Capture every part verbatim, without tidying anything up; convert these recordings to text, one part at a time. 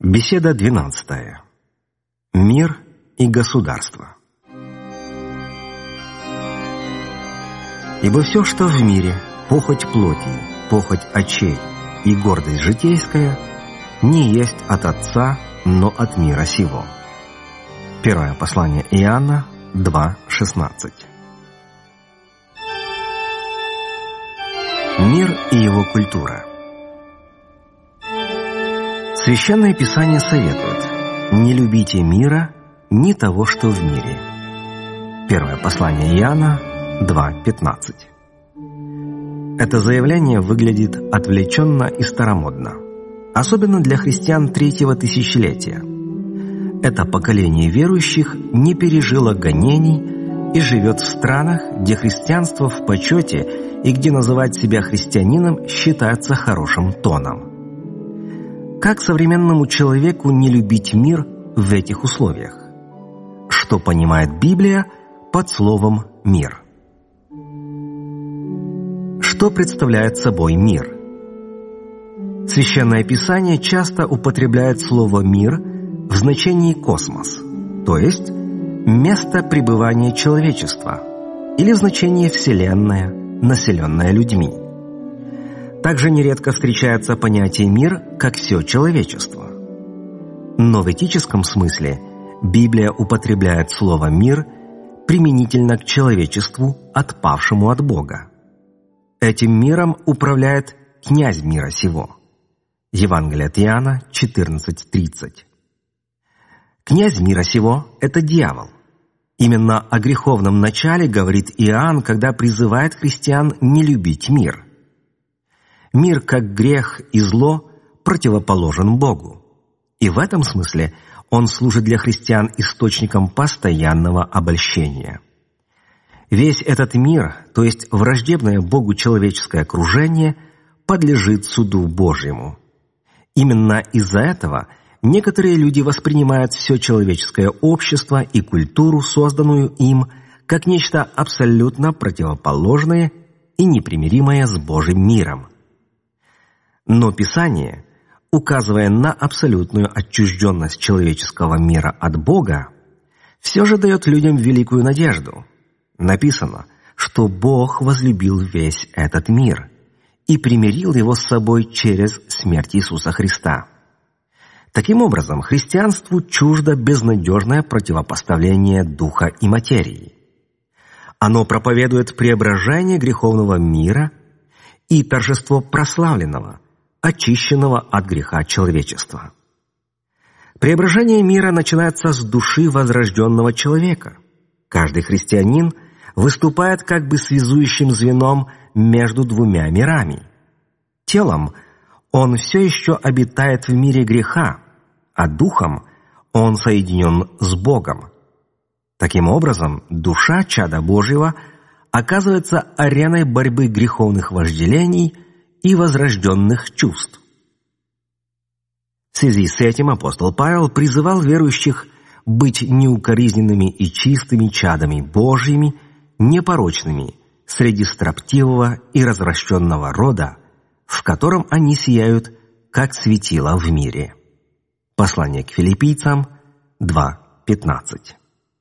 Беседа двенадцатая. Мир и государство. Ибо все, что в мире, похоть плоти, похоть очей и гордость житейская, не есть от Отца, но от мира сего. Первое послание Иоанна два шестнадцать. Мир и его культура. Священное Писание советует: не любите мира, ни того, что в мире. Первое послание Иоанна два пятнадцать. Это заявление выглядит отвлеченно и старомодно, особенно для христиан третьего тысячелетия. Это поколение верующих не пережило гонений и живет в странах, где христианство в почете и где называть себя христианином считается хорошим тоном. Как современному человеку не любить мир в этих условиях? Что понимает Библия под словом «мир»? Что представляет собой мир? Священное Писание часто употребляет слово «мир» в значении «космос», то есть место пребывания человечества, или в значении «вселенная», населенная людьми. Также нередко встречается понятие «мир» как все человечество. Но в этическом смысле Библия употребляет слово «мир» применительно к человечеству, отпавшему от Бога. Этим миром управляет князь мира сего. Евангелие от Иоанна четырнадцать тридцать. Князь мира сего – это дьявол. Именно о греховном начале говорит Иоанн, когда призывает христиан не любить мир. Мир, как грех и зло, противоположен Богу. И в этом смысле он служит для христиан источником постоянного обольщения. Весь этот мир, то есть враждебное Богу человеческое окружение, подлежит суду Божьему. Именно из-за этого некоторые люди воспринимают все человеческое общество и культуру, созданную им, как нечто абсолютно противоположное и непримиримое с Божьим миром. Но Писание, указывая на абсолютную отчужденность человеческого мира от Бога, все же дает людям великую надежду. Написано, что Бог возлюбил весь этот мир и примирил его с собой через смерть Иисуса Христа. Таким образом, христианству чуждо безнадежное противопоставление духа и материи. Оно проповедует преображение греховного мира и торжество прославленного, очищенного от греха человечества. Преображение мира начинается с души возрожденного человека. Каждый христианин выступает как бы связующим звеном между двумя мирами. Телом он все еще обитает в мире греха, а духом он соединен с Богом. Таким образом, душа чада Божьего оказывается ареной борьбы греховных вожделений и возрожденных чувств. В связи с этим апостол Павел призывал верующих быть неукоризненными и чистыми чадами Божьими, непорочными среди строптивого и развращенного рода, в котором они сияют, как светило в мире. Послание к Филиппийцам два пятнадцать.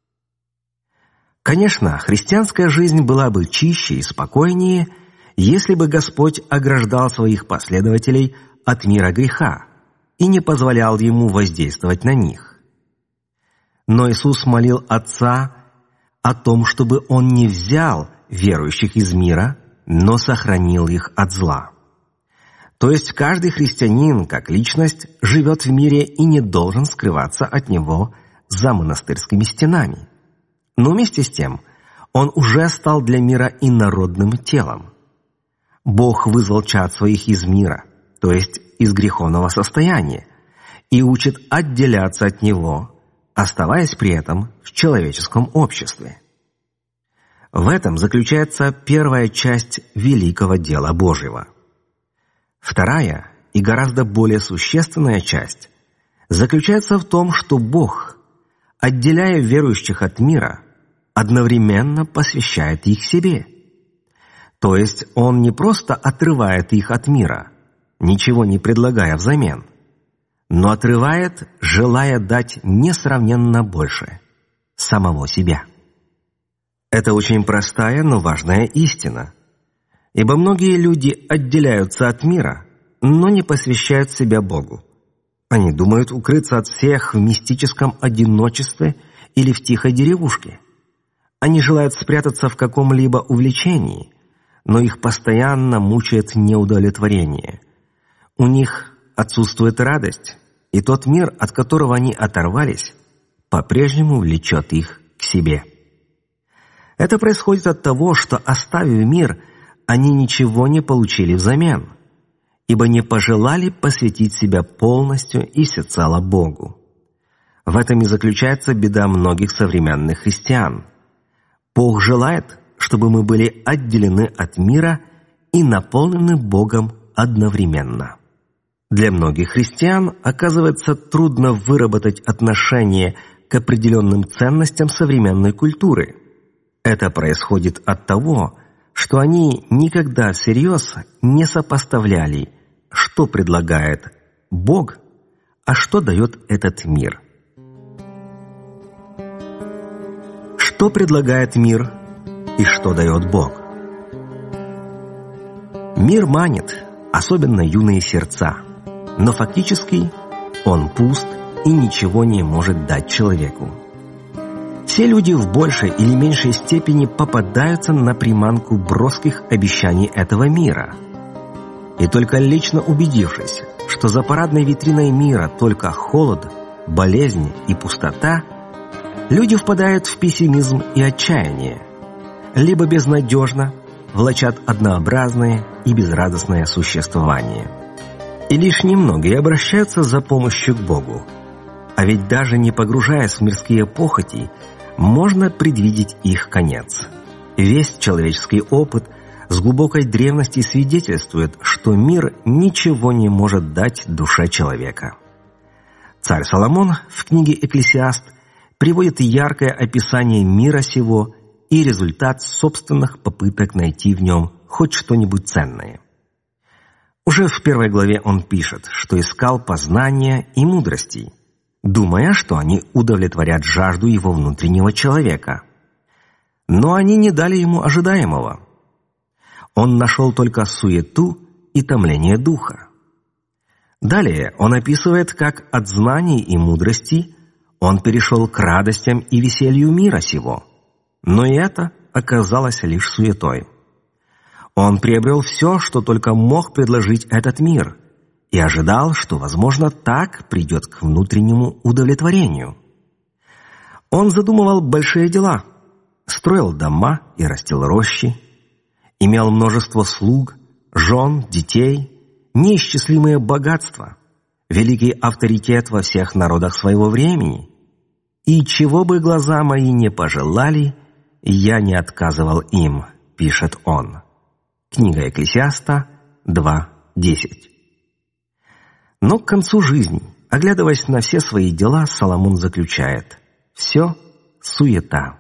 Конечно, христианская жизнь была бы чище и спокойнее, если бы Господь ограждал своих последователей от мира греха и не позволял ему воздействовать на них. Но Иисус молил Отца о том, чтобы Он не взял верующих из мира, но сохранил их от зла. То есть каждый христианин, как личность, живет в мире и не должен скрываться от него за монастырскими стенами. Но вместе с тем он уже стал для мира инородным телом. Бог вызвал чад своих из мира, то есть из греховного состояния, и учит отделяться от него, оставаясь при этом в человеческом обществе. В этом заключается первая часть великого дела Божьего. Вторая и гораздо более существенная часть заключается в том, что Бог, отделяя верующих от мира, одновременно посвящает их себе. То есть Он не просто отрывает их от мира, ничего не предлагая взамен, но отрывает, желая дать несравненно больше самого себя. Это очень простая, но важная истина, ибо многие люди отделяются от мира, но не посвящают себя Богу. Они думают укрыться от всех в мистическом одиночестве или в тихой деревушке. Они желают спрятаться в каком-либо увлечении, но их постоянно мучает неудовлетворение. У них отсутствует радость, и тот мир, от которого они оторвались, по-прежнему влечет их к себе. Это происходит от того, что, оставив мир, они ничего не получили взамен, ибо не пожелали посвятить себя полностью и всецело Богу. В этом и заключается беда многих современных христиан. Бог желает, чтобы мы были отделены от мира и наполнены Богом одновременно. Для многих христиан оказывается трудно выработать отношение к определенным ценностям современной культуры. Это происходит от того, что они никогда всерьез не сопоставляли, что предлагает Бог, а что дает этот мир. Что предлагает мир и что дает Бог? Мир манит, особенно юные сердца, но фактически он пуст и ничего не может дать человеку. Все люди в большей или меньшей степени попадаются на приманку броских обещаний этого мира. И только лично убедившись, что за парадной витриной мира только холод, болезнь и пустота, люди впадают в пессимизм и отчаяние, либо безнадежно влачат однообразное и безрадостное существование. И лишь немногие обращаются за помощью к Богу. А ведь даже не погружаясь в мирские похоти, можно предвидеть их конец. Весь человеческий опыт с глубокой древности свидетельствует, что мир ничего не может дать душе человека. Царь Соломон в книге «Экклесиаст» приводит яркое описание мира сего и результат собственных попыток найти в нем хоть что-нибудь ценное. Уже в первой главе он пишет, что искал познания и мудростей, думая, что они удовлетворят жажду его внутреннего человека. Но они не дали ему ожидаемого. Он нашел только суету и томление духа. Далее он описывает, как от знаний и мудрости он перешел к радостям и веселью мира сего. Но и это оказалось лишь суетой. Он приобрел все, что только мог предложить этот мир, и ожидал, что, возможно, так придет к внутреннему удовлетворению. Он задумывал большие дела, строил дома и растил рощи, имел множество слуг, жен, детей, неисчислимые богатства, великий авторитет во всех народах своего времени. И чего бы глаза мои не пожелали, я не отказывал им, пишет он. Книга Экклесиаста два десять. Но к концу жизни, оглядываясь на все свои дела, Соломон заключает: все суета.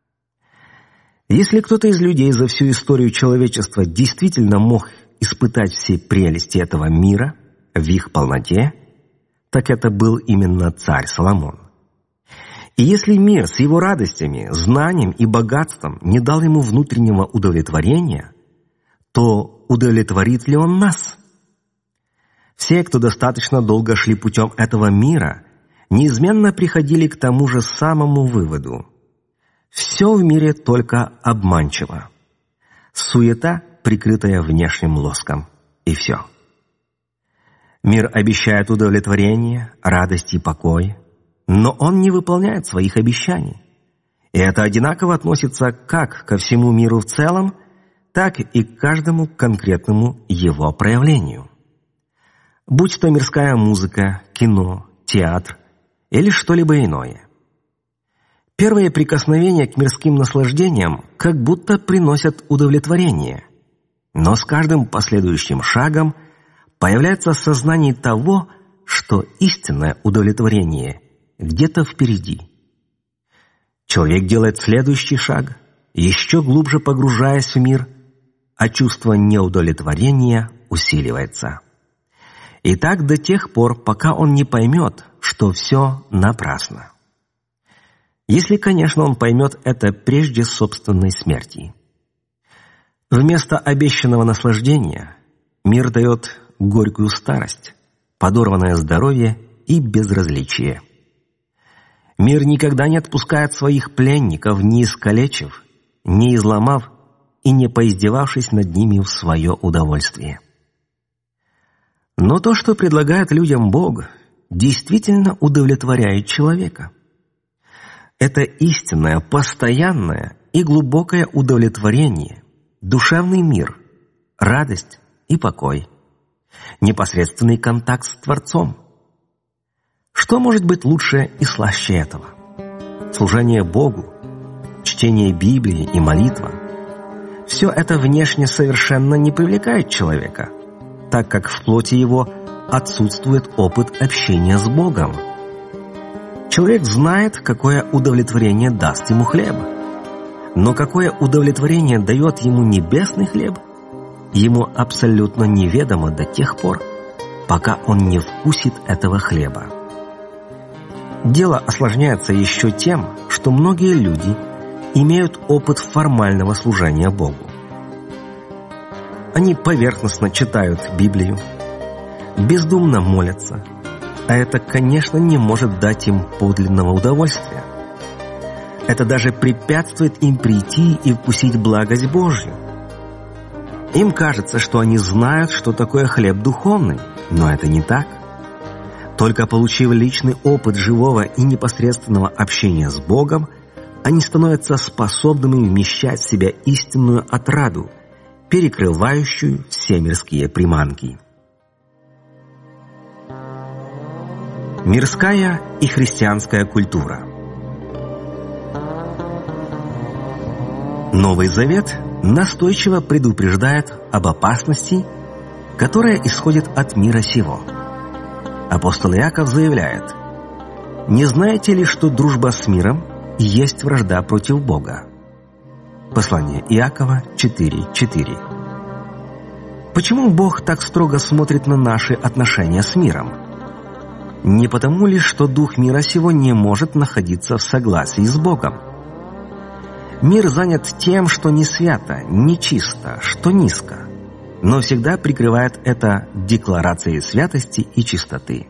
Если кто-то из людей за всю историю человечества действительно мог испытать все прелести этого мира в их полноте, так это был именно царь Соломон. И если мир с его радостями, знанием и богатством не дал ему внутреннего удовлетворения, то удовлетворит ли он нас? Все, кто достаточно долго шли путем этого мира, неизменно приходили к тому же самому выводу. Все в мире только обманчиво. Суета, прикрытая внешним лоском, и все. Мир обещает удовлетворение, радость и покой, но он не выполняет своих обещаний. И это одинаково относится как ко всему миру в целом, так и к каждому конкретному его проявлению. Будь то мирская музыка, кино, театр или что-либо иное. Первые прикосновения к мирским наслаждениям как будто приносят удовлетворение, но с каждым последующим шагом появляется сознание того, что истинное удовлетворение где-то впереди. Человек делает следующий шаг, еще глубже погружаясь в мир, а чувство неудовлетворения усиливается. И так до тех пор, пока он не поймет, что все напрасно. Если, конечно, он поймет это прежде собственной смерти. Вместо обещанного наслаждения мир дает горькую старость, подорванное здоровье и безразличие. Мир никогда не отпускает своих пленников, не искалечив, не изломав и не поиздевавшись над ними в свое удовольствие. Но то, что предлагает людям Бог, действительно удовлетворяет человека. Это истинное, постоянное и глубокое удовлетворение, душевный мир, радость и покой, непосредственный контакт с Творцом. Что может быть лучше и слаще этого? Служение Богу, чтение Библии и молитва – все это внешне совершенно не привлекает человека, так как в плоти его отсутствует опыт общения с Богом. Человек знает, какое удовлетворение даст ему хлеб. Но какое удовлетворение дает ему небесный хлеб, ему абсолютно неведомо до тех пор, пока он не вкусит этого хлеба. Дело осложняется еще тем, что многие люди имеют опыт формального служения Богу. Они поверхностно читают Библию, бездумно молятся, а это, конечно, не может дать им подлинного удовольствия. Это даже препятствует им прийти и вкусить благость Божью. Им кажется, что они знают, что такое хлеб духовный, но это не так. Только получив личный опыт живого и непосредственного общения с Богом, они становятся способными вмещать в себя истинную отраду, перекрывающую все мирские приманки. Мирская и христианская культура. Новый Завет настойчиво предупреждает об опасности, которая исходит от мира сего. Апостол Иаков заявляет: «Не знаете ли, что дружба с миром есть вражда против Бога?» Послание Иакова четыре четыре. Почему Бог так строго смотрит на наши отношения с миром? Не потому ли, что дух мира сего не может находиться в согласии с Богом? Мир занят тем, что не свято, не чисто, что низко, но всегда прикрывает это декларацией святости и чистоты.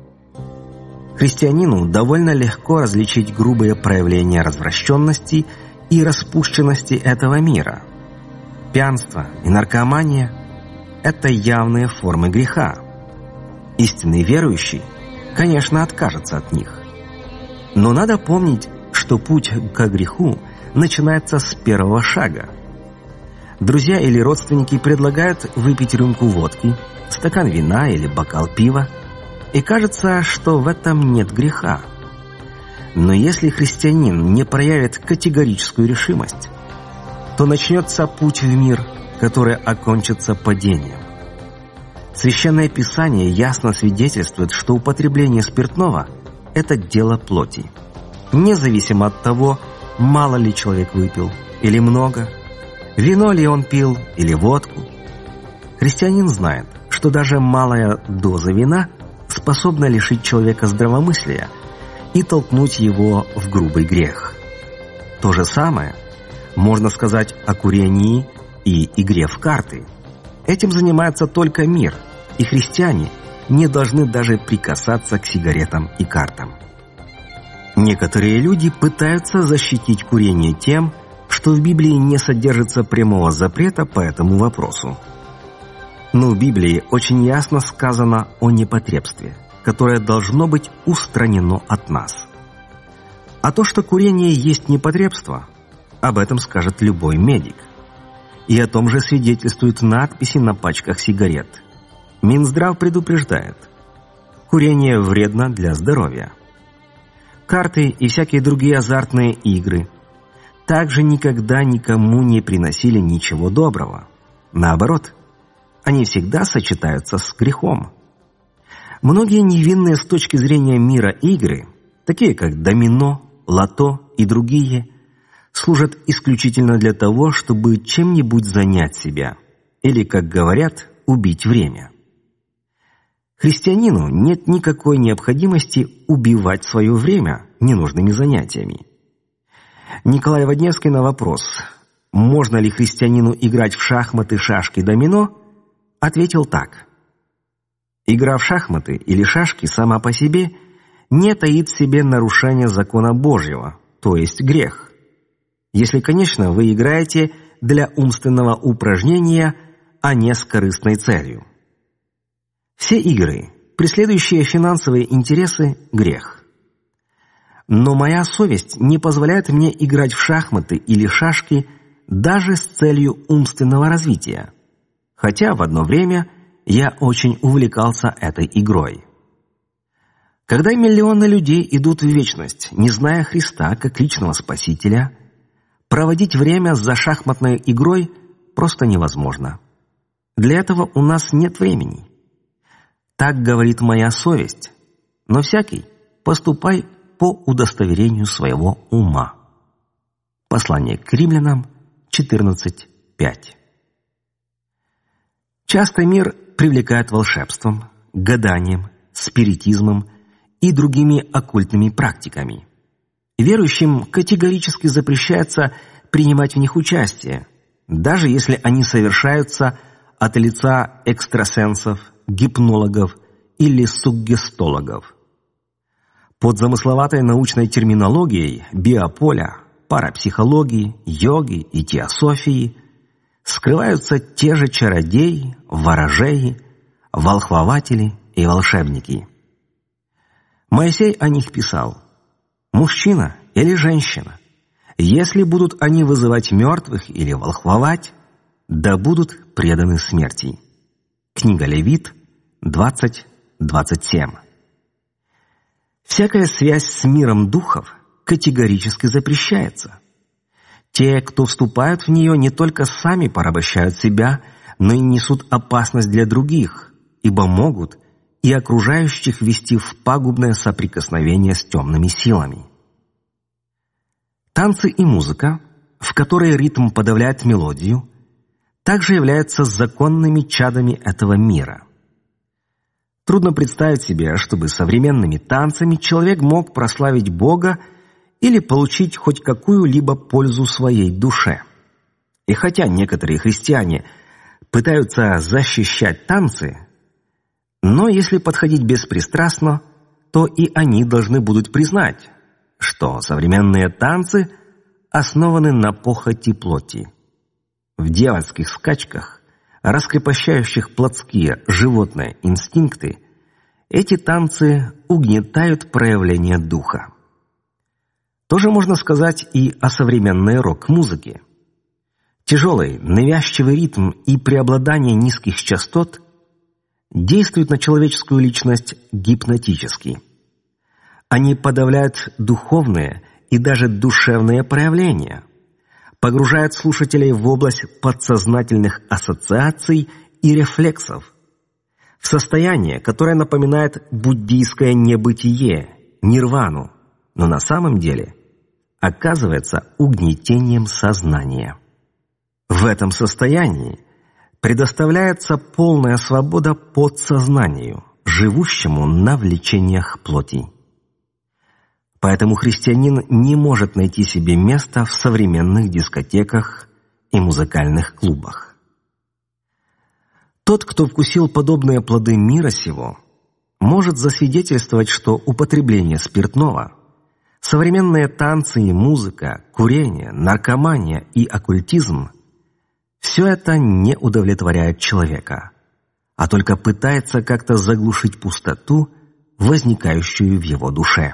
Христианину довольно легко различить грубые проявления развращенности и распущенности этого мира. Пьянство и наркомания – это явные формы греха. Истинный верующий, конечно, откажется от них. Но надо помнить, что путь к греху начинается с первого шага. Друзья или родственники предлагают выпить рюмку водки, стакан вина или бокал пива, и кажется, что в этом нет греха. Но если христианин не проявит категорическую решимость, то начнется путь в мир, который окончится падением. Священное Писание ясно свидетельствует, что употребление спиртного – это дело плоти, независимо от того, мало ли человек выпил или много, вино ли он пил или водку. Христианин знает, что даже малая доза вина способна лишить человека здравомыслия и толкнуть его в грубый грех. То же самое можно сказать о курении и игре в карты. Этим занимается только мир, и христиане не должны даже прикасаться к сигаретам и картам. Некоторые люди пытаются защитить курение тем, что в Библии не содержится прямого запрета по этому вопросу. Но в Библии очень ясно сказано о непотребстве, которое должно быть устранено от нас. А то, что курение есть непотребство, об этом скажет любой медик. И о том же свидетельствуют надписи на пачках сигарет. Минздрав предупреждает: курение вредно для здоровья. Карты и всякие другие азартные игры также никогда никому не приносили ничего доброго. Наоборот, они всегда сочетаются с грехом. Многие невинные с точки зрения мира игры, такие как домино, лото и другие, служат исключительно для того, чтобы чем-нибудь занять себя или, как говорят, убить время. Христианину нет никакой необходимости убивать свое время ненужными занятиями. Николай Водневский на вопрос, можно ли христианину играть в шахматы, шашки, домино, ответил так. Игра в шахматы или шашки сама по себе не таит в себе нарушения закона Божьего, то есть грех. Если, конечно, вы играете для умственного упражнения, а не с корыстной целью. Все игры, преследующие финансовые интересы, грех. Но моя совесть не позволяет мне играть в шахматы или шашки даже с целью умственного развития, хотя в одно время я очень увлекался этой игрой. Когда миллионы людей идут в вечность, не зная Христа как личного Спасителя, проводить время за шахматной игрой просто невозможно. Для этого у нас нет времени. Так говорит моя совесть, но всякий поступай по удостоверению своего ума. Послание к Римлянам четырнадцать пять. Часто мир привлекает волшебством, гаданием, спиритизмом и другими оккультными практиками. Верующим категорически запрещается принимать в них участие, даже если они совершаются от лица экстрасенсов, гипнологов или суггестологов. Под замысловатой научной терминологией биополя, парапсихологии, йоги и теософии скрываются те же чародеи, ворожеи, волхвователи и волшебники. Моисей о них писал: «Мужчина или женщина, если будут они вызывать мертвых или волхвовать, да будут преданы смерти». Книга Левит двадцать двадцать семь. Всякая связь с миром духов категорически запрещается. Те, кто вступают в нее, не только сами порабощают себя, но и несут опасность для других, ибо могут и окружающих ввести в пагубное соприкосновение с темными силами. Танцы и музыка, в которой ритм подавляет мелодию, также являются законными чадами этого мира. Трудно представить себе, чтобы современными танцами человек мог прославить Бога или получить хоть какую-либо пользу своей душе. И хотя некоторые христиане пытаются защищать танцы, но если подходить беспристрастно, то и они должны будут признать, что современные танцы основаны на похоти плоти. В дьявольских скачках, раскрепощающих плотские животные инстинкты, эти танцы угнетают проявление духа. Тоже можно сказать и о современной рок-музыке. Тяжелый, навязчивый ритм и преобладание низких частот действуют на человеческую личность гипнотически. Они подавляют духовные и даже душевные проявления, погружают слушателей в область подсознательных ассоциаций и рефлексов, в состояние, которое напоминает буддийское небытие, нирвану, но на самом деле оказывается угнетением сознания. В этом состоянии предоставляется полная свобода подсознанию, живущему на влечениях плоти. Поэтому христианин не может найти себе места в современных дискотеках и музыкальных клубах. Тот, кто вкусил подобные плоды мира сего, может засвидетельствовать, что употребление спиртного, современные танцы и музыка, курение, наркомания и оккультизм – все это не удовлетворяет человека, а только пытается как-то заглушить пустоту, возникающую в его душе.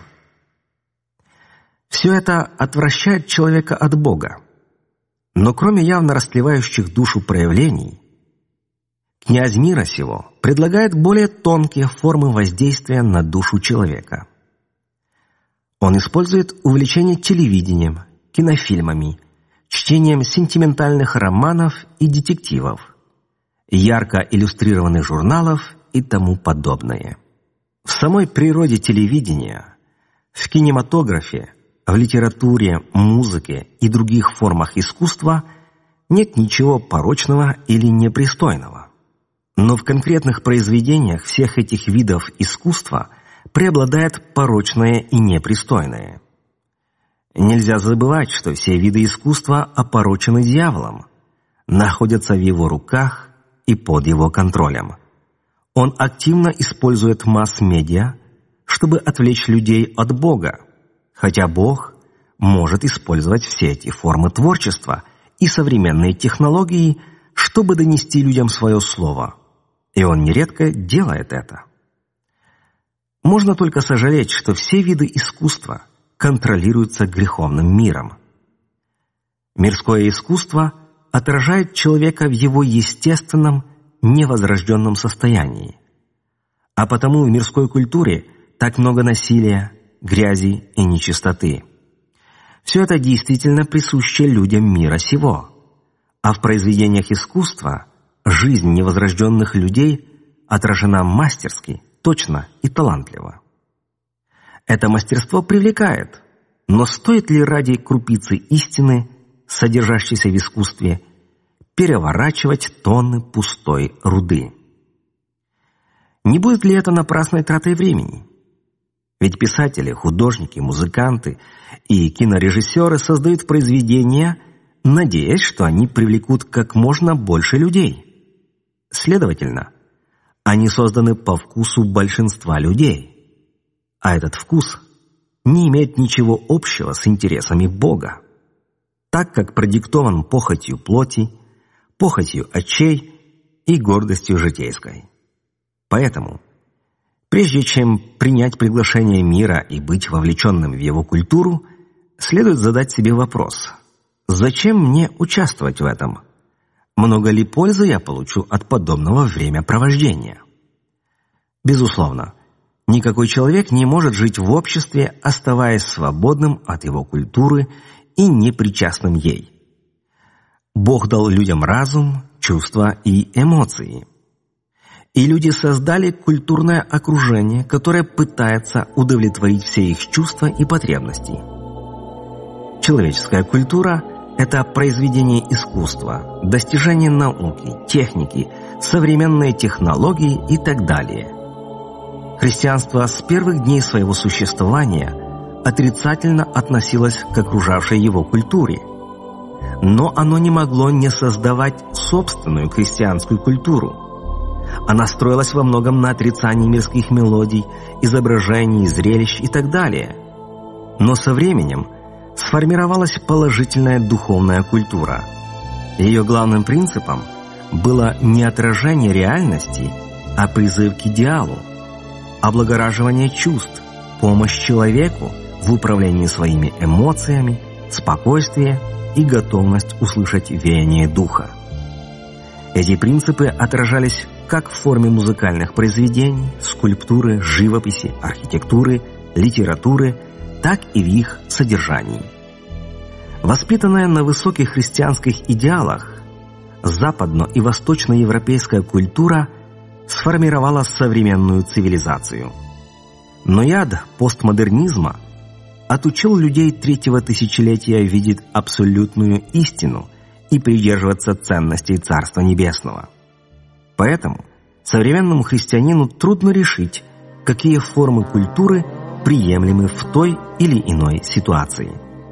Все это отвращает человека от Бога. Но кроме явно растлевающих душу проявлений, князь мира сего предлагает более тонкие формы воздействия на душу человека. Он использует увлечение телевидением, кинофильмами, чтением сентиментальных романов и детективов, ярко иллюстрированных журналов и тому подобное. В самой природе телевидения, в кинематографе, в литературе, музыке и других формах искусства нет ничего порочного или непристойного. Но в конкретных произведениях всех этих видов искусства преобладает порочное и непристойное. Нельзя забывать, что все виды искусства опорочены дьяволом, находятся в его руках и под его контролем. Он активно использует масс-медиа, чтобы отвлечь людей от Бога, хотя Бог может использовать все эти формы творчества и современные технологии, чтобы донести людям свое слово, и Он нередко делает это. Можно только сожалеть, что все виды искусства контролируются греховным миром. Мирское искусство отражает человека в его естественном, невозрожденном состоянии, а потому в мирской культуре так много насилия, грязи и нечистоты. Все это действительно присуще людям мира сего, а в произведениях искусства жизнь невозрожденных людей отражена мастерски, точно и талантливо. Это мастерство привлекает, но стоит ли ради крупицы истины, содержащейся в искусстве, переворачивать тонны пустой руды? Не будет ли это напрасной тратой времени? Ведь писатели, художники, музыканты и кинорежиссеры создают произведения, надеясь, что они привлекут как можно больше людей. Следовательно, они созданы по вкусу большинства людей. А этот вкус не имеет ничего общего с интересами Бога, так как продиктован похотью плоти, похотью очей и гордостью житейской. Поэтому, прежде чем принять приглашение мира и быть вовлеченным в его культуру, следует задать себе вопрос: зачем мне участвовать в этом? Много ли пользы я получу от подобного времяпровождения? Безусловно, никакой человек не может жить в обществе, оставаясь свободным от его культуры и непричастным ей. Бог дал людям разум, чувства и эмоции. И люди создали культурное окружение, которое пытается удовлетворить все их чувства и потребности. Человеческая культура – это произведение искусства, достижение науки, техники, современные технологии и так далее. Христианство с первых дней своего существования отрицательно относилось к окружавшей его культуре, но оно не могло не создавать собственную христианскую культуру. Она строилась во многом на отрицании мирских мелодий, изображений, зрелищ и так далее. Но со временем сформировалась положительная духовная культура. Ее главным принципом было не отражение реальности, а призыв к идеалу, облагораживание чувств, помощь человеку в управлении своими эмоциями, спокойствие и готовность услышать веяние духа. Эти принципы отражались как в форме музыкальных произведений, скульптуры, живописи, архитектуры, литературы, так и в их содержании. Воспитанная на высоких христианских идеалах, западно- и восточноевропейская культура сформировала современную цивилизацию. Но яд постмодернизма отучил людей третьего тысячелетия видеть абсолютную истину и придерживаться ценностей Царства Небесного. Поэтому современному христианину трудно решить, какие формы культуры приемлемы в той или иной ситуации.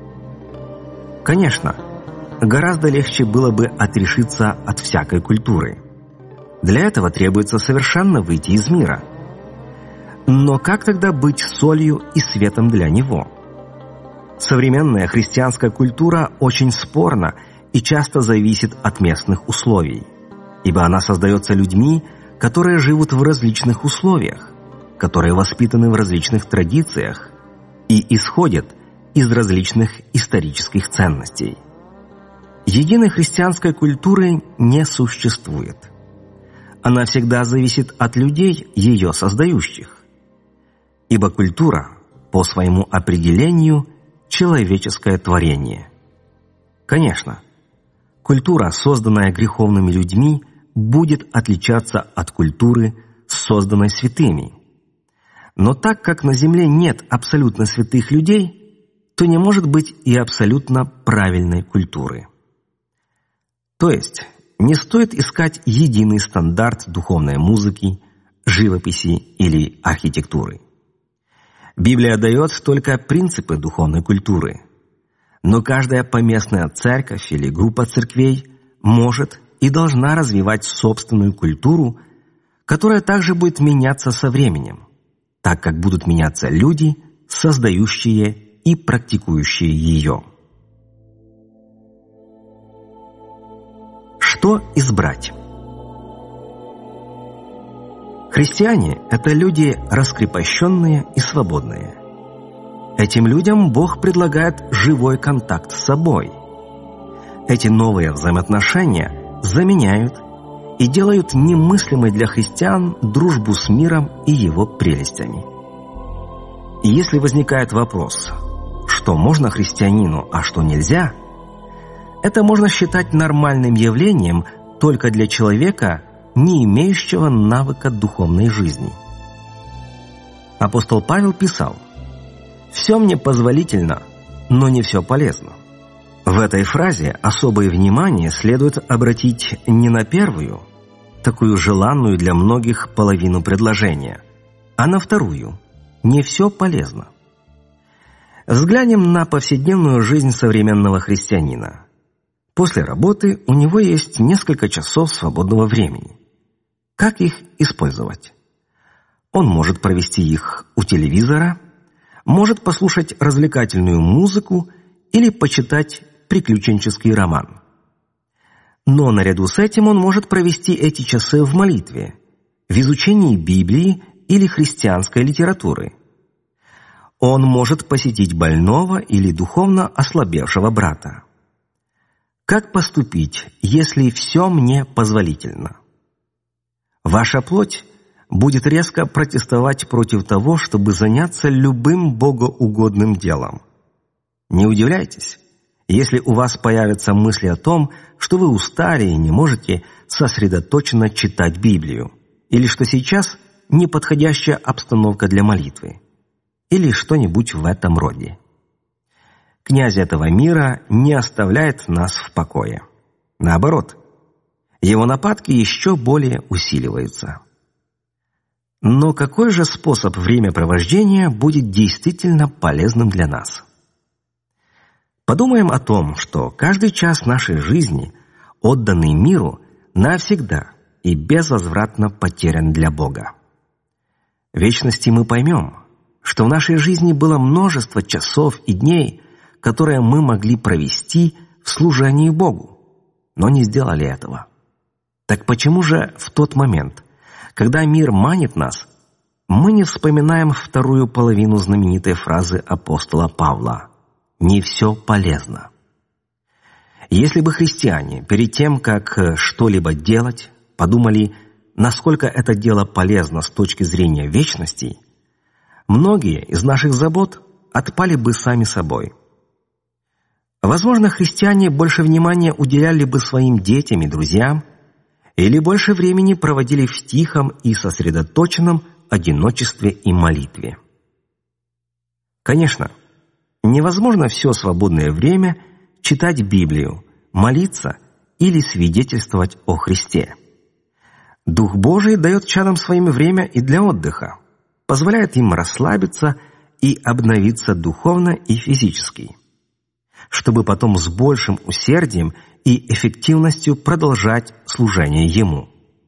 Конечно, гораздо легче было бы отрешиться от всякой культуры. Для этого требуется совершенно выйти из мира. Но как тогда быть солью и светом для него? Современная христианская культура очень спорна и часто зависит от местных условий, ибо она создается людьми, которые живут в различных условиях, которые воспитаны в различных традициях и исходят из различных исторических ценностей. Единой христианской культуры не существует. Она всегда зависит от людей, ее создающих. Ибо культура, по своему определению, человеческое творение. Конечно, культура, созданная греховными людьми, будет отличаться от культуры, созданной святыми. Но так как на земле нет абсолютно святых людей, то не может быть и абсолютно правильной культуры. То есть, не стоит искать единый стандарт духовной музыки, живописи или архитектуры. Библия дает только принципы духовной культуры, но каждая поместная церковь или группа церквей может и должна развивать собственную культуру, которая также будет меняться со временем, так как будут меняться люди, создающие и практикующие ее. Что избрать? Христиане – это люди раскрепощенные и свободные. Этим людям Бог предлагает живой контакт с собой. Эти новые взаимоотношения заменяют и делают немыслимой для христиан дружбу с миром и его прелестями. И если возникает вопрос, что можно христианину, а что нельзя, это можно считать нормальным явлением только для человека, не имеющего навыка духовной жизни. Апостол Павел писал: «Все мне позволительно, но не все полезно». В этой фразе особое внимание следует обратить не на первую, такую желанную для многих половину предложения, а на вторую – не все полезно. Взглянем на повседневную жизнь современного христианина. После работы у него есть несколько часов свободного времени. Как их использовать? Он может провести их у телевизора, может послушать развлекательную музыку или почитать приключенческий роман. Но наряду с этим он может провести эти часы в молитве, в изучении Библии или христианской литературы. Он может посетить больного или духовно ослабевшего брата. Как поступить, если все мне позволительно? Ваша плоть будет резко протестовать против того, чтобы заняться любым богоугодным делом. Не удивляйтесь, если у вас появятся мысли о том, что вы устали и не можете сосредоточенно читать Библию, или что сейчас неподходящая обстановка для молитвы, или что-нибудь в этом роде. Князь этого мира не оставляет нас в покое. Наоборот, его нападки еще более усиливаются. Но какой же способ времяпровождения будет действительно полезным для нас? Подумаем о том, что каждый час нашей жизни, отданный миру, навсегда и безвозвратно потерян для Бога. В вечности мы поймем, что в нашей жизни было множество часов и дней, которые мы могли провести в служении Богу, но не сделали этого. Так почему же в тот момент, когда мир манит нас, мы не вспоминаем вторую половину знаменитой фразы апостола Павла «Не все полезно». Если бы христиане перед тем, как что-либо делать, подумали, насколько это дело полезно с точки зрения вечности, многие из наших забот отпали бы сами собой. Возможно, христиане больше внимания уделяли бы своим детям и друзьям, или больше времени проводили в тихом и сосредоточенном одиночестве и молитве. Конечно, невозможно все свободное время читать Библию, молиться или свидетельствовать о Христе. Дух Божий дает чадам своим время и для отдыха, позволяет им расслабиться и обновиться духовно и физически, чтобы потом с большим усердием и эффективностью продолжать служение Ему.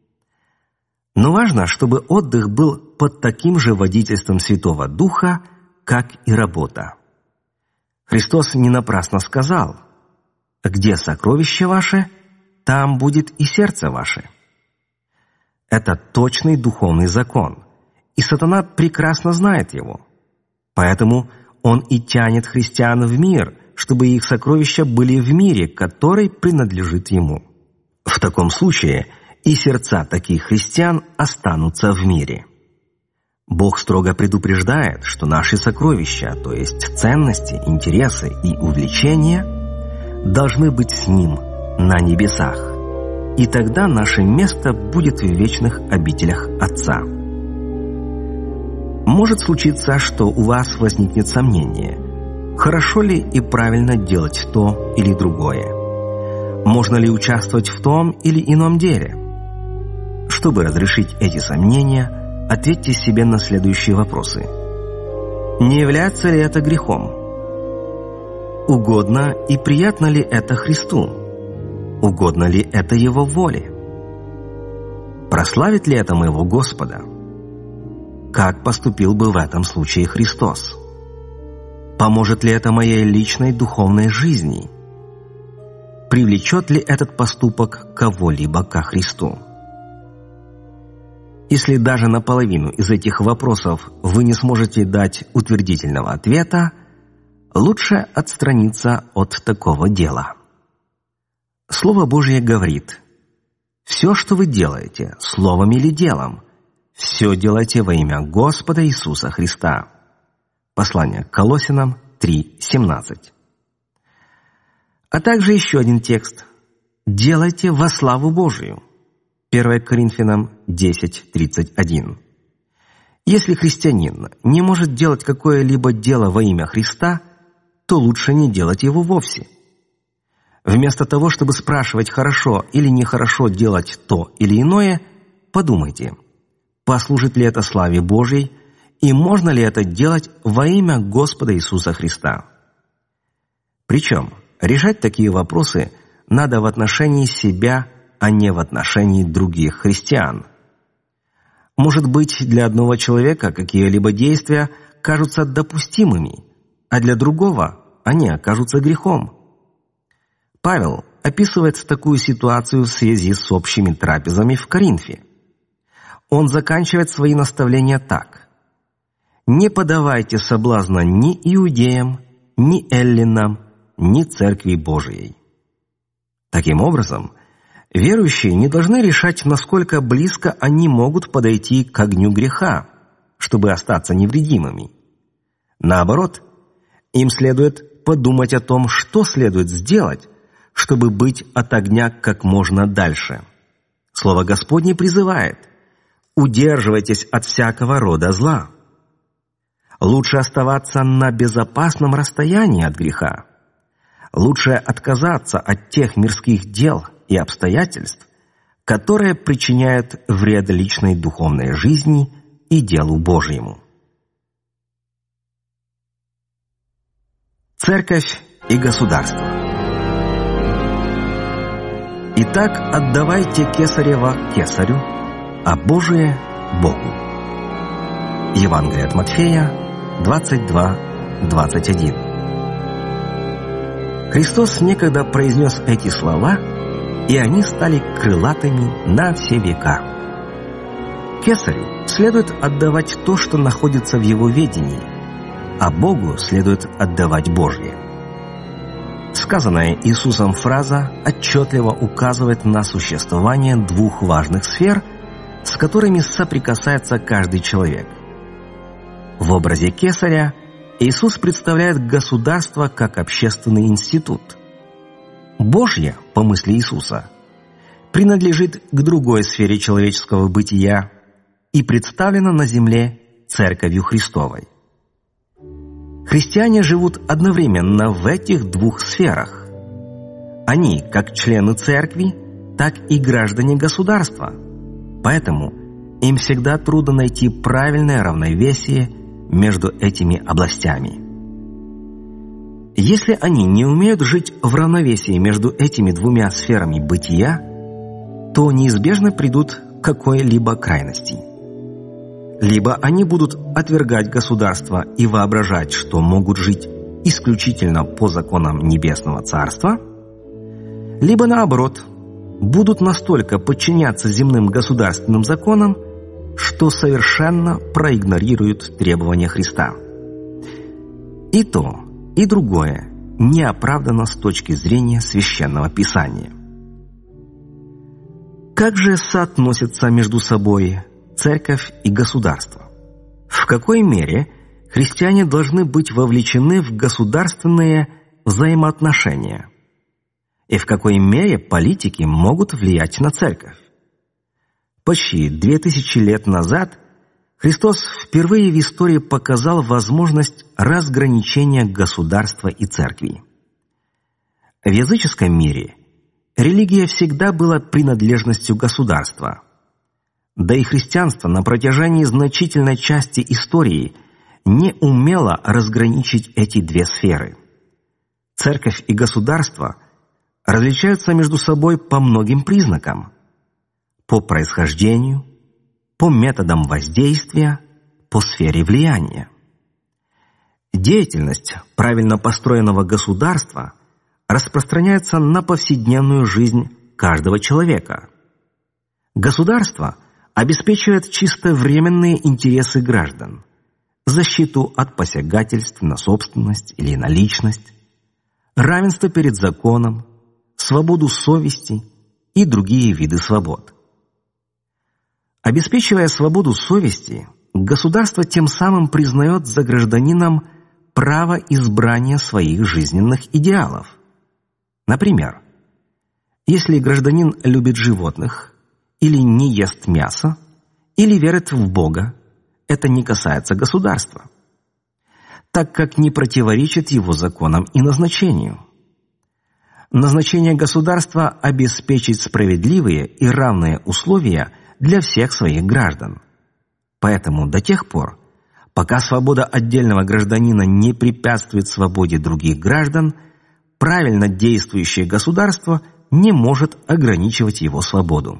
Но важно, чтобы отдых был под таким же водительством Святого Духа, как и работа. Христос не напрасно сказал: «Где сокровище ваше, там будет и сердце ваше». Это точный духовный закон, и сатана прекрасно знает его. Поэтому он и тянет христиан в мир, чтобы их сокровища были в мире, который принадлежит ему. В таком случае и сердца таких христиан останутся в мире. Бог строго предупреждает, что наши сокровища, то есть ценности, интересы и увлечения, должны быть с Ним на небесах, и тогда наше место будет в вечных обителях Отца. Может случиться, что у вас возникнет сомнение, хорошо ли и правильно делать то или другое. Можно ли участвовать в том или ином деле? Чтобы разрешить эти сомнения, ответьте себе на следующие вопросы. Не является ли это грехом? Угодно и приятно ли это Христу? Угодно ли это Его воле? Прославит ли это моего Господа? Как поступил бы в этом случае Христос? Поможет ли это моей личной духовной жизни? Привлечет ли этот поступок кого-либо ко Христу? Если даже наполовину из этих вопросов вы не сможете дать утвердительного ответа, лучше отстраниться от такого дела. Слово Божье говорит: «Все, что вы делаете, словом или делом, все делайте во имя Господа Иисуса Христа». Послание к Колоссянам три семнадцать. А также еще один текст: «Делайте во славу Божию». первое Коринфянам десять тридцать один. Если христианин не может делать какое-либо дело во имя Христа, то лучше не делать его вовсе. Вместо того, чтобы спрашивать, хорошо или нехорошо делать то или иное, подумайте, послужит ли это славе Божьей и можно ли это делать во имя Господа Иисуса Христа. Причем решать такие вопросы надо в отношении себя, а не в отношении других христиан. Может быть, для одного человека какие-либо действия кажутся допустимыми, а для другого они окажутся грехом. Павел описывает такую ситуацию в связи с общими трапезами в Коринфе. Он заканчивает свои наставления так: «Не подавайте соблазна ни иудеям, ни эллинам, ни Церкви Божией». Таким образом, верующие не должны решать, насколько близко они могут подойти к огню греха, чтобы остаться невредимыми. Наоборот, им следует подумать о том, что следует сделать, чтобы быть от огня как можно дальше. Слово Господне призывает: «Удерживайтесь от всякого рода зла». Лучше оставаться на безопасном расстоянии от греха. Лучше отказаться от тех мирских дел и обстоятельств, которые причиняют вред личной духовной жизни и делу Божьему. Церковь и государство. Итак, отдавайте Кесарева Кесарю, а Божие – Богу. Евангелие от Матфея двадцать два двадцать один. Христос некогда произнес эти слова, и они стали крылатыми на все века. Кесарю следует отдавать то, что находится в его ведении, а Богу следует отдавать Божье. Сказанная Иисусом фраза отчетливо указывает на существование двух важных сфер, с которыми соприкасается каждый человек. В образе Кесаря Иисус представляет государство как общественный институт. Божье, по мысли Иисуса, принадлежит к другой сфере человеческого бытия и представлено на земле Церковью Христовой. Христиане живут одновременно в этих двух сферах. Они как члены Церкви, так и граждане государства. Поэтому им всегда трудно найти правильное равновесие между этими областями. Если они не умеют жить в равновесии между этими двумя сферами бытия, то неизбежно придут к какой-либо крайности. Либо они будут отвергать государство и воображать, что могут жить исключительно по законам Небесного Царства, либо наоборот, будут настолько подчиняться земным государственным законам, что совершенно проигнорируют требования Христа. И то, и другое не оправдано с точки зрения Священного Писания. Как же соотносятся между собой Церковь и государство? В какой мере христиане должны быть вовлечены в государственные взаимоотношения? И в какой мере политики могут влиять на Церковь? Почти две тысячи лет назад Христос впервые в истории показал возможность разграничения государства и церкви. В языческом мире религия всегда была принадлежностью государства. Да и христианство на протяжении значительной части истории не умело разграничить эти две сферы. Церковь и государство различаются между собой по многим признакам: по происхождению, по методам воздействия, по сфере влияния. Деятельность правильно построенного государства распространяется на повседневную жизнь каждого человека. Государство обеспечивает чисто временные интересы граждан, защиту от посягательств на собственность или на личность, равенство перед законом, свободу совести и другие виды свобод. Обеспечивая свободу совести, государство тем самым признает за гражданином право избрания своих жизненных идеалов. Например, если гражданин любит животных, или не ест мясо, или верит в Бога, это не касается государства, так как не противоречит его законам и назначению. Назначение государства – обеспечить справедливые и равные условия для всех своих граждан. Поэтому до тех пор, пока свобода отдельного гражданина не препятствует свободе других граждан, правильно действующее государство не может ограничивать его свободу.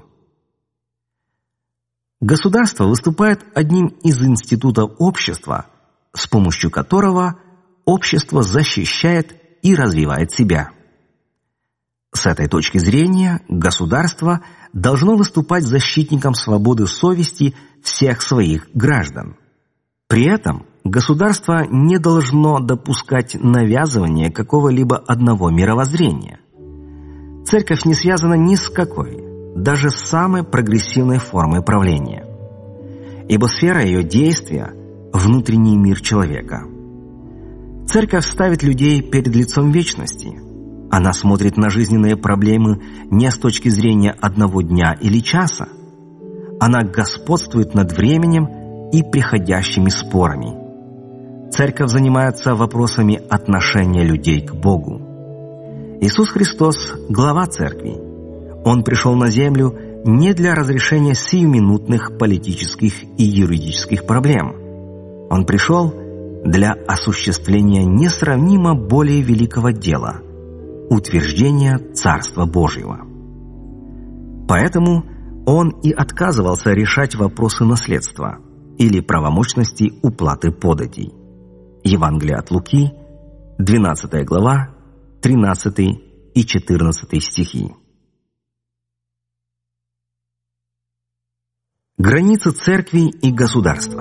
Государство выступает одним из институтов общества, с помощью которого общество защищает и развивает себя. С этой точки зрения государство должно выступать защитником свободы совести всех своих граждан. При этом государство не должно допускать навязывания какого-либо одного мировоззрения. Церковь не связана ни с какой, даже с самой прогрессивной формой правления, ибо сфера ее действия – внутренний мир человека. Церковь ставит людей перед лицом вечности. Она смотрит на жизненные проблемы не с точки зрения одного дня или часа. Она господствует над временем и приходящими спорами. Церковь занимается вопросами отношения людей к Богу. Иисус Христос – глава Церкви. Он пришел на землю не для разрешения сиюминутных политических и юридических проблем. Он пришел для осуществления несравнимо более великого дела – утверждения Царства Божьего. Поэтому он и отказывался решать вопросы наследства или правомочности уплаты податей. Евангелие от Луки, двенадцатая глава, тринадцатый и четырнадцатый стихи. Границы церкви и государства.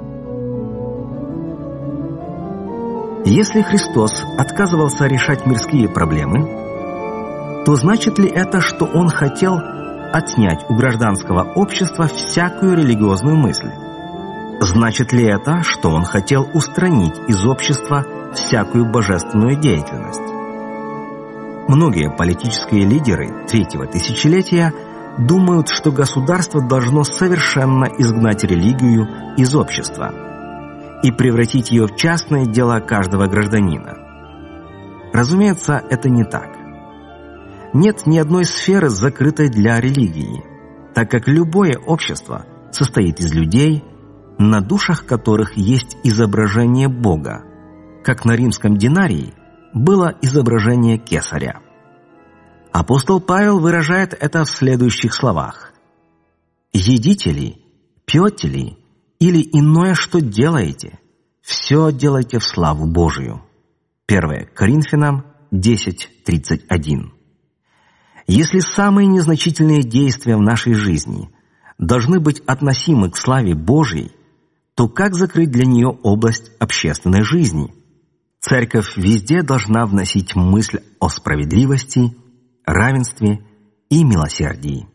Если Христос отказывался решать мирские проблемы, то значит ли это, что Он хотел отнять у гражданского общества всякую религиозную мысль? Значит ли это, что Он хотел устранить из общества всякую божественную деятельность? Многие политические лидеры третьего тысячелетия думают, что государство должно совершенно изгнать религию из общества и превратить ее в частное дело каждого гражданина. Разумеется, это не так. Нет ни одной сферы, закрытой для религии, так как любое общество состоит из людей, на душах которых есть изображение Бога, как на римском динарии было изображение кесаря. Апостол Павел выражает это в следующих словах: «Едите ли, пьете ли, или иное, что делаете, все делайте в славу Божию». первое Коринфянам десять тридцать один. Если самые незначительные действия в нашей жизни должны быть относимы к славе Божьей, то как закрыть для нее область общественной жизни? Церковь везде должна вносить мысль о справедливости, равенстве и милосердии.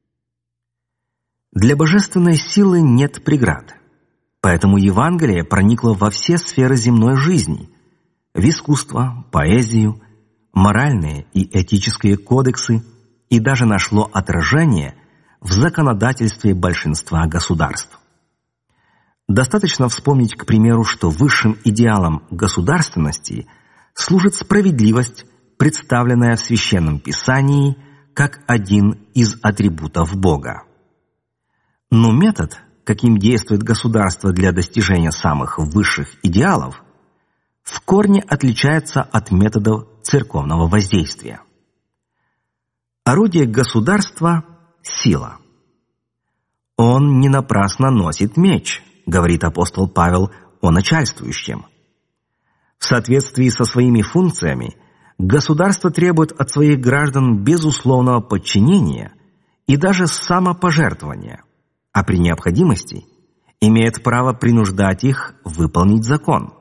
Для божественной силы нет преград, поэтому Евангелие проникло во все сферы земной жизни – в искусство, поэзию, моральные и этические кодексы и даже нашло отражение в законодательстве большинства государств. Достаточно вспомнить, к примеру, что высшим идеалом государственности служит справедливость, представленная в Священном Писании как один из атрибутов Бога. Но метод, каким действует государство для достижения самых высших идеалов, в корне отличается от методов церковного воздействия. Орудие государства – сила. «Он не напрасно носит меч», – говорит апостол Павел о начальствующем. В соответствии со своими функциями государство требует от своих граждан безусловного подчинения и даже самопожертвования, а при необходимости имеет право принуждать их выполнить закон.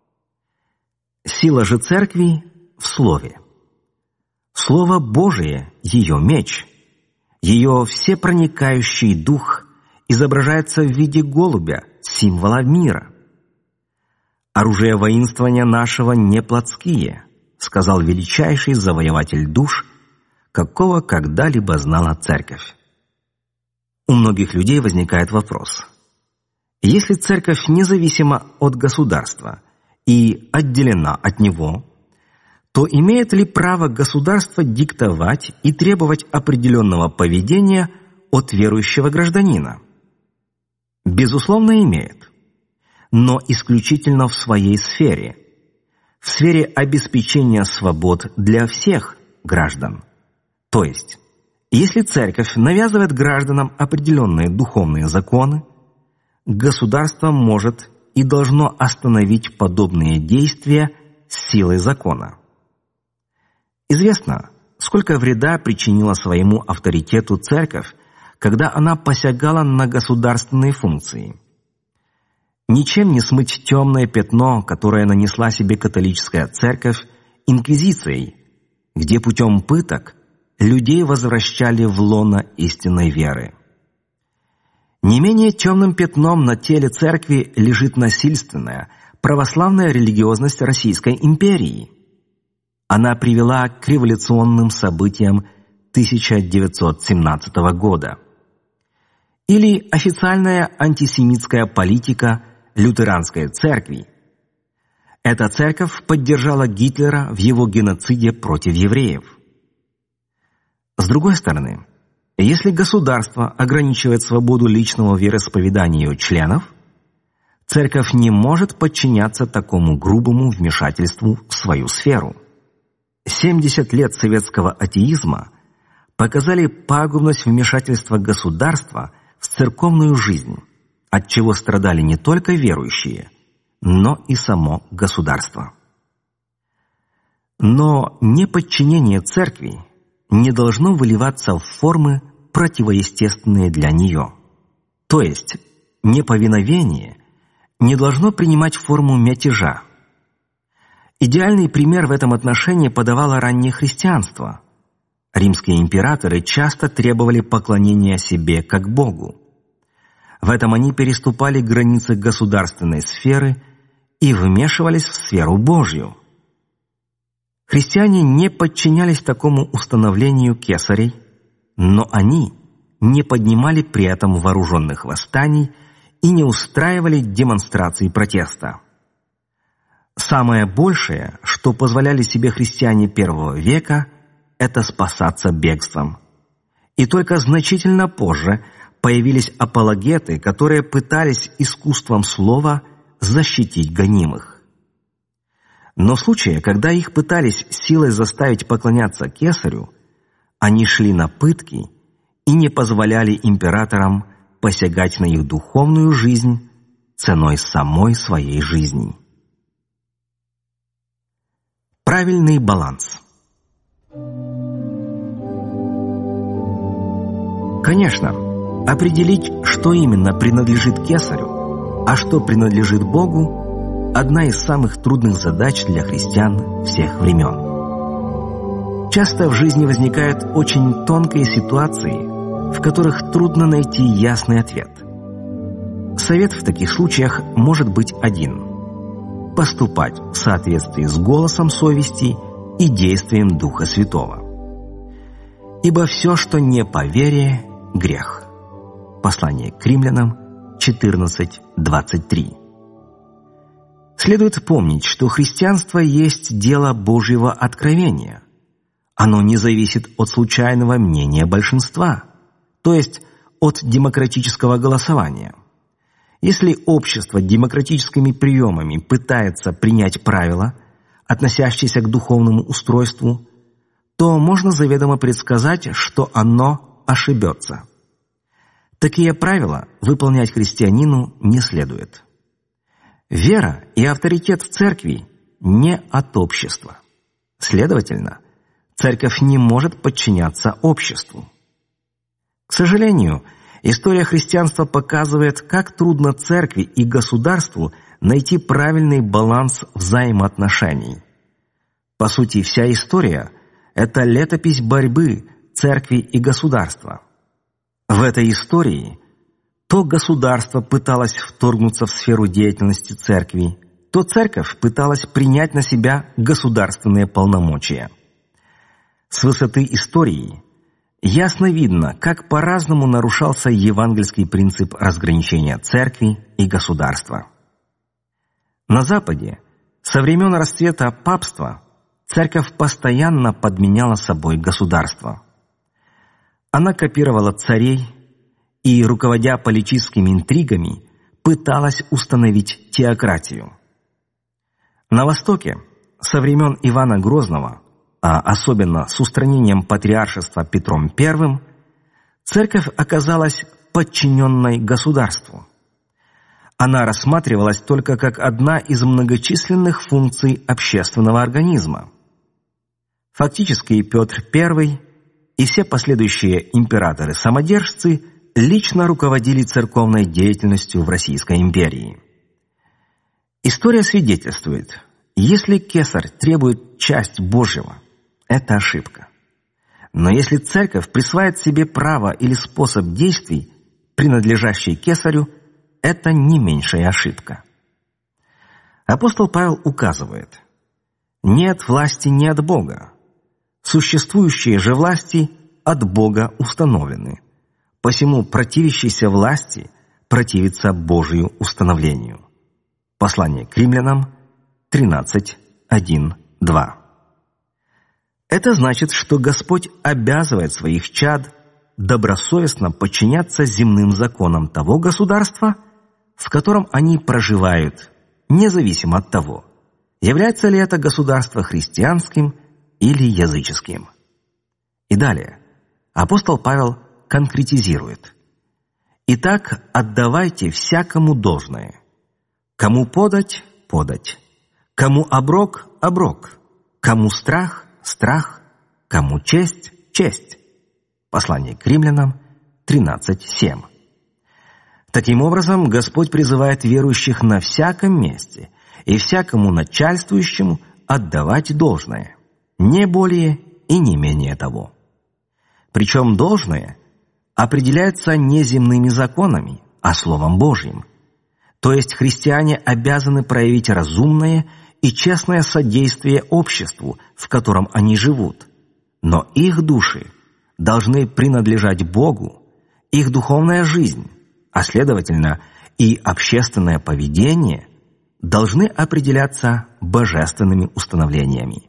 Сила же церкви в Слове. Слово Божие – ее меч, ее всепроникающий дух изображается в виде голубя, символа мира. «Оружие воинствования нашего не плотские», сказал величайший завоеватель душ, какого когда-либо знала церковь. У многих людей возникает вопрос: если церковь независима от государства и отделена от него, то имеет ли право государство диктовать и требовать определенного поведения от верующего гражданина? Безусловно, имеет, но исключительно в своей сфере, в сфере обеспечения свобод для всех граждан. То есть, если церковь навязывает гражданам определенные духовные законы, государство может и должно остановить подобные действия силой закона. Известно, сколько вреда причинила своему авторитету церковь, когда она посягала на государственные функции. Ничем не смыть темное пятно, которое нанесла себе католическая церковь инквизицией, где путем пыток людей возвращали в лоно истинной веры. Не менее темным пятном на теле церкви лежит насильственная православная религиозность Российской империи. Она привела к революционным событиям тысяча девятьсот семнадцатого года. Или официальная антисемитская политика лютеранской церкви. Эта церковь поддержала Гитлера в его геноциде против евреев. С другой стороны, если государство ограничивает свободу личного вероисповедания ее членов, церковь не может подчиняться такому грубому вмешательству в свою сферу. семьдесят лет советского атеизма показали пагубность вмешательства государства в церковную жизнь, от чего страдали не только верующие, но и само государство. Но неподчинение церкви не должно выливаться в формы, противоестественные для нее. То есть неповиновение не должно принимать форму мятежа. Идеальный пример в этом отношении подавало раннее христианство. Римские императоры часто требовали поклонения себе как Богу. В этом они переступали границы государственной сферы и вмешивались в сферу Божью. Христиане не подчинялись такому установлению кесарей, но они не поднимали при этом вооруженных восстаний и не устраивали демонстраций протеста. Самое большее, что позволяли себе христиане первого века, это спасаться бегством. И только значительно позже появились апологеты, которые пытались искусством слова защитить гонимых. Но в случае, когда их пытались силой заставить поклоняться кесарю, они шли на пытки и не позволяли императорам посягать на их духовную жизнь ценой самой своей жизни. Правильный баланс. Конечно, определить, что именно принадлежит кесарю, а что принадлежит Богу, одна из самых трудных задач для христиан всех времен. Часто в жизни возникают очень тонкие ситуации, в которых трудно найти ясный ответ. Совет в таких случаях может быть один: поступать в соответствии с голосом совести и действием Духа Святого. Ибо все, что не по вере, грех. Послание к Римлянам четырнадцать двадцать три. Следует помнить, что христианство есть дело Божьего откровения, Оно не зависит от случайного мнения большинства, то есть от демократического голосования. Если общество демократическими приемами пытается принять правила, относящиеся к духовному устройству, то можно заведомо предсказать, что оно ошибется. Такие правила выполнять христианину не следует. Вера и авторитет церкви не от общества. Следовательно, церковь не может подчиняться обществу. К сожалению, история христианства показывает, как трудно церкви и государству найти правильный баланс взаимоотношений. По сути, вся история – это летопись борьбы церкви и государства. В этой истории то государство пыталось вторгнуться в сферу деятельности церкви, то церковь пыталась принять на себя государственные полномочия. С высоты истории ясно видно, как по-разному нарушался евангельский принцип разграничения церкви и государства. На Западе со времен расцвета папства церковь постоянно подменяла собой государство. Она копировала царей и, руководя политическими интригами, пыталась установить теократию. На Востоке со времен Ивана Грозного, а особенно с устранением патриаршества Петром Первым, церковь оказалась подчиненной государству. Она рассматривалась только как одна из многочисленных функций общественного организма. Фактически Петр Первый и все последующие императоры-самодержцы лично руководили церковной деятельностью в Российской империи. История свидетельствует, если кесарь требует часть Божьего, это ошибка. Но если церковь присваивает себе право или способ действий, принадлежащий кесарю, это не меньшая ошибка. Апостол Павел указывает: «Нет власти не от Бога. Существующие же власти от Бога установлены. Посему противящийся власти противится Божию установлению». Послание к Римлянам тринадцать, один, два. Это значит, что Господь обязывает своих чад добросовестно подчиняться земным законам того государства, в котором они проживают, независимо от того, является ли это государство христианским или языческим. И далее апостол Павел конкретизирует: «Итак, отдавайте всякому должное. Кому подать – подать, кому оброк – оброк, кому страх – страх, кому честь – честь». Послание к Римлянам тринадцать, семь. Таким образом, Господь призывает верующих на всяком месте и всякому начальствующему отдавать должное, не более и не менее того. Причем должное определяется не земными законами, а Словом Божьим. То есть христиане обязаны проявить разумное и честное содействие обществу, в котором они живут. Но их души должны принадлежать Богу, их духовная жизнь, а следовательно и общественное поведение должны определяться божественными установлениями.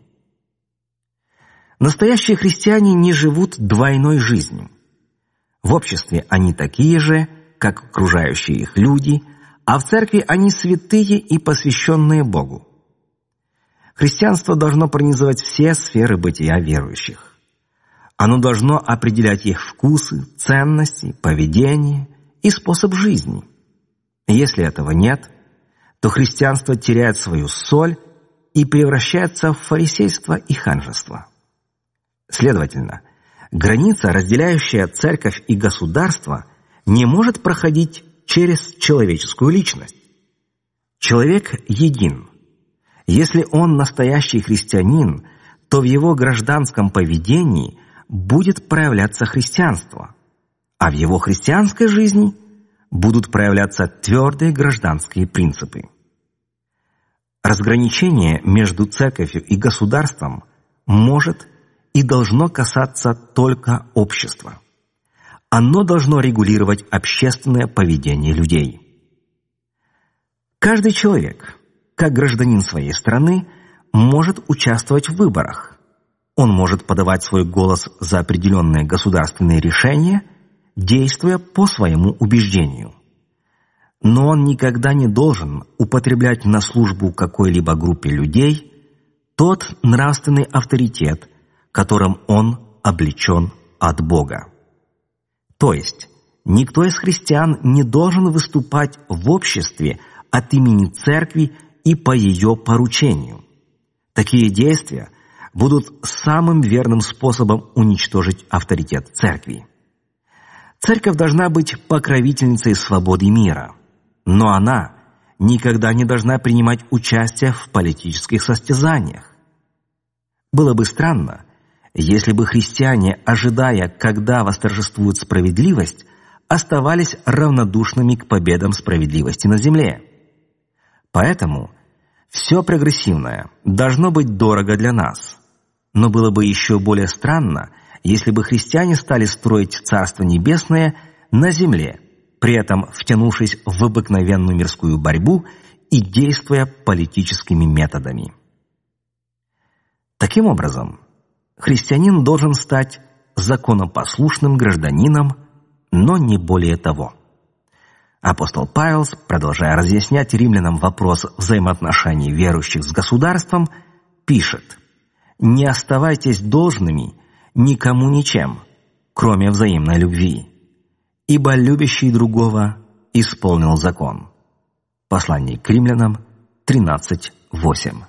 Настоящие христиане не живут двойной жизнью. В обществе они такие же, как окружающие их люди, а в церкви они святые и посвященные Богу. Христианство должно пронизывать все сферы бытия верующих. Оно должно определять их вкусы, ценности, поведение и способ жизни. Если этого нет, то христианство теряет свою соль и превращается в фарисейство и ханжество. Следовательно, граница, разделяющая церковь и государство, не может проходить через человеческую личность. Человек един. Если он настоящий христианин, то в его гражданском поведении будет проявляться христианство, а в его христианской жизни будут проявляться твердые гражданские принципы. Разграничение между церковью и государством может и должно касаться только общества. Оно должно регулировать общественное поведение людей. Каждый человек, как гражданин своей страны, может участвовать в выборах. Он может подавать свой голос за определенные государственные решения, действуя по своему убеждению. Но он никогда не должен употреблять на службу какой-либо группе людей тот нравственный авторитет, которым он облечен от Бога. То есть, никто из христиан не должен выступать в обществе от имени Церкви и по ее поручению. Такие действия будут самым верным способом уничтожить авторитет Церкви. Церковь должна быть покровительницей свободы мира, но она никогда не должна принимать участие в политических состязаниях. Было бы странно, если бы христиане, ожидая, когда восторжествует справедливость, оставались равнодушными к победам справедливости на земле. Поэтому все прогрессивное должно быть дорого для нас. Но было бы еще более странно, если бы христиане стали строить Царство Небесное на земле, при этом втянувшись в обыкновенную мирскую борьбу и действуя политическими методами. Таким образом, христианин должен стать законопослушным гражданином, но не более того. Апостол Павел, продолжая разъяснять римлянам вопрос взаимоотношений верующих с государством, пишет: «Не оставайтесь должными никому ничем, кроме взаимной любви, ибо любящий другого исполнил закон». Послание к римлянам тринадцать восемь.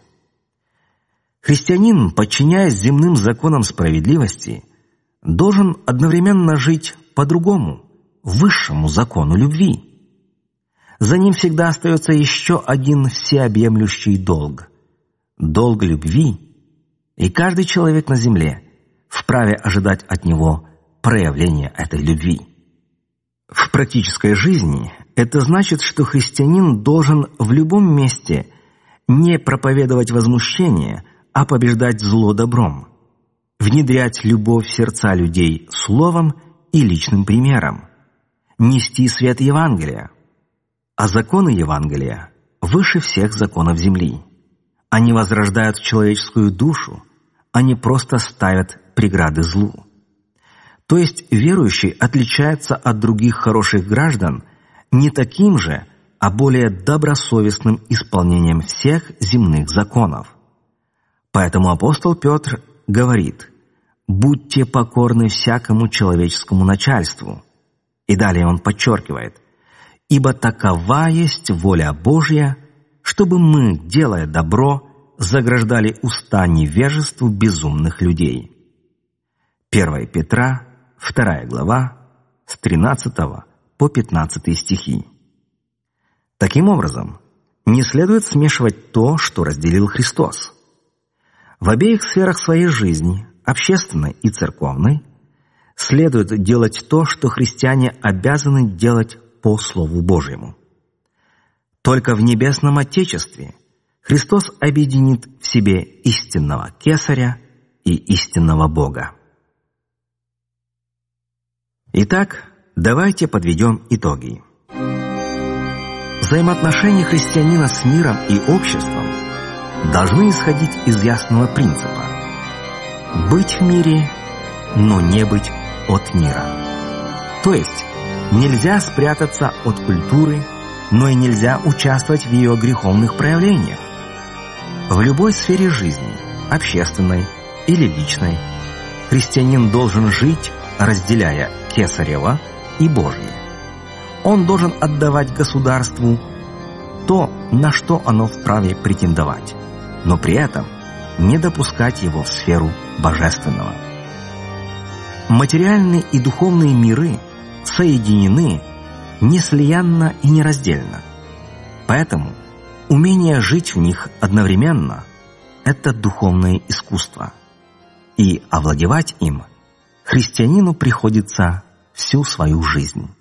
Христианин, подчиняясь земным законам справедливости, должен одновременно жить по-другому, высшему закону любви. За ним всегда остается еще один всеобъемлющий долг – долг любви, и каждый человек на земле вправе ожидать от него проявления этой любви. В практической жизни это значит, что христианин должен в любом месте не проповедовать возмущение, а побеждать зло добром, внедрять любовь в сердца людей словом и личным примером, нести свет Евангелия. А законы Евангелия выше всех законов земли. Они возрождают человеческую душу, они просто ставят преграды злу. То есть верующий отличается от других хороших граждан не таким же, а более добросовестным исполнением всех земных законов. Поэтому апостол Петр говорит: «Будьте покорны всякому человеческому начальству». И далее он подчеркивает: «Ибо такова есть воля Божья, чтобы мы, делая добро, заграждали уста невежеству безумных людей». первое Петра, вторая глава, с тринадцатого по пятнадцатый стихи. Таким образом, не следует смешивать то, что разделил Христос. В обеих сферах своей жизни, общественной и церковной, следует делать то, что христиане обязаны делать по Слову Божьему. Только в небесном Отечестве Христос объединит в себе истинного Кесаря и истинного Бога. Итак, давайте подведем итоги. Взаимоотношения христианина с миром и обществом должны исходить из ясного принципа: быть в мире, но не быть от мира. То есть нельзя спрятаться от культуры, но и нельзя участвовать в ее греховных проявлениях. В любой сфере жизни, общественной или личной, христианин должен жить, разделяя Кесарево и Божье. Он должен отдавать государству то, на что оно вправе претендовать, но при этом не допускать его в сферу божественного. Материальные и духовные миры соединены неслиянно и нераздельно. Поэтому умение жить в них одновременно – это духовное искусство. И овладевать им христианину приходится всю свою жизнь.